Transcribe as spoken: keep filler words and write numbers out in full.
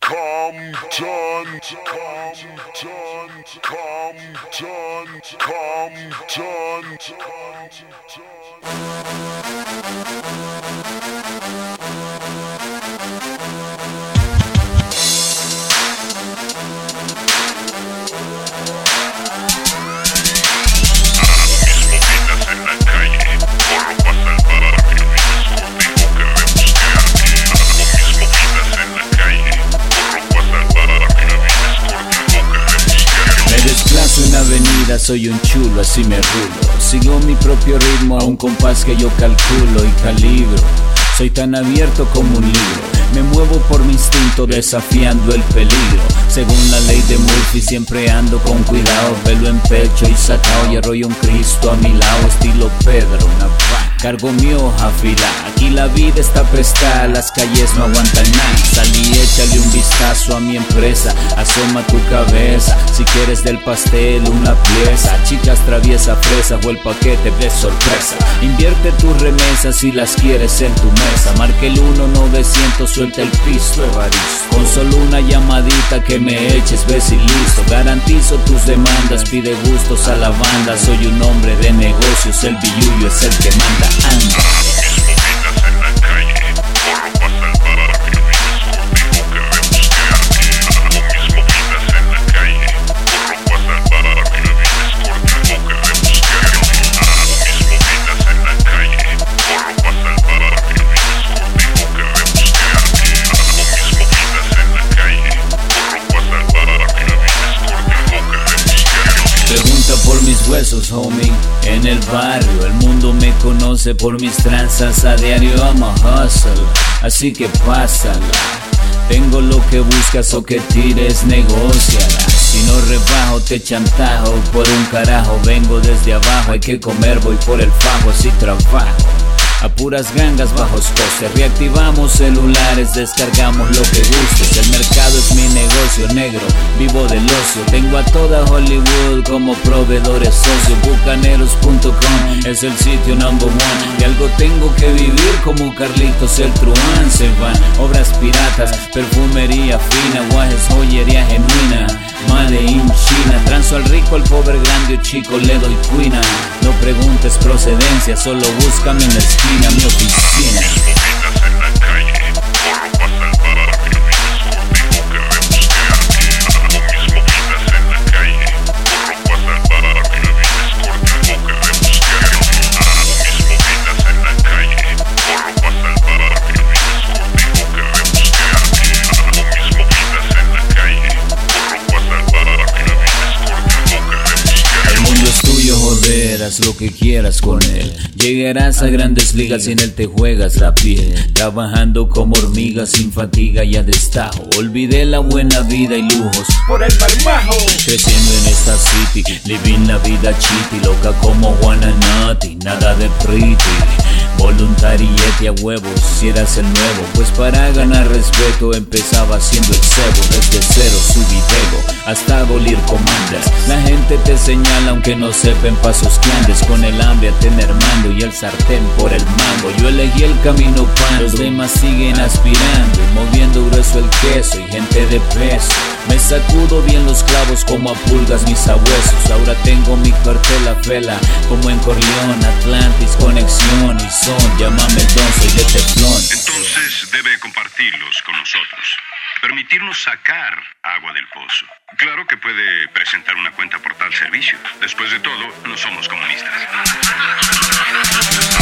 Compton, Compton, Compton, Compton, en la avenida, soy un chulo, así me rulo. Sigo mi propio ritmo a un compás que yo calculo y calibro. Soy tan abierto como un libro. Me muevo por mi instinto desafiando el peligro. Según la ley de Murphy siempre ando con cuidado. Pelo en pecho y sacao y arroyo un Cristo a mi lado. Estilo Pedro, una paz. Cargo mi hoja afilada. Aquí la vida está prestada, las calles no aguantan nada. Salí, échale un vistazo a mi empresa. Asoma tu cabeza, si quieres del pastel una pieza. Chicas traviesa, fresa o el paquete de sorpresa. Invierte tus remesas si las quieres en tu mesa. Marque el uno novecientos, suelta el pisto. Con solo una llamadita que me eches, ves y listo. Garantizo tus demandas, pide gustos a la banda. Soy un hombre de negocios, el billuyo es el que manda. Anda. Pregunta por mis huesos, homie, en el barrio. El mundo me conoce por mis tranzas a diario. I'm a hustle, así que pásala. Tengo lo que buscas o que tires, negóciala. Si no rebajo te chantajo por un carajo. Vengo desde abajo, hay que comer, voy por el fajo, así trabajo. A puras gangas bajos costes, reactivamos celulares, descargamos lo que gustes. El mercado es mi negocio negro, vivo del ocio. Tengo a toda Hollywood como proveedores socios. Bucaneros punto com es el sitio number one. De algo tengo que vivir como Carlitos el Truán. Se van obras piratas, perfumería fina, guajes, joyería genuina. Made in China, transo al rico, al pobre, grande o chico, le doy cuina. No preguntes procedencia, solo búscame en la esquina, mi oficina. Haz lo que quieras con él. Llegarás a grandes ligas y en él te juegas la piel. Trabajando como hormiga sin fatiga y a destajo. Olvidé la buena vida y lujos por el marmajo. Creciendo en esta city, living la vida chiti. Loca como Juana Nati, nada de pretty. Voluntariete a huevos, si eras el nuevo. Pues para ganar respeto empezaba haciendo el cebo. Desde cero subí ego, hasta abolir comandas. La gente te señala aunque no sepan pasos que andes. Con el hambre a tener mando y el sartén por el mango. Yo elegí el camino pan, los demás siguen aspirando y moviendo grueso el queso y gente de peso. Me sacudo bien los clavos como a pulgas mis sabuesos. Ahora tengo mi cartel a vela como en Corleone, Atlantis, conexión y son. Llámame el don, soy de teflón. Entonces debe compartirlos con nosotros. Permitirnos sacar agua del pozo. Claro que puede presentar una cuenta por tal servicio. Después de todo, no somos comunistas.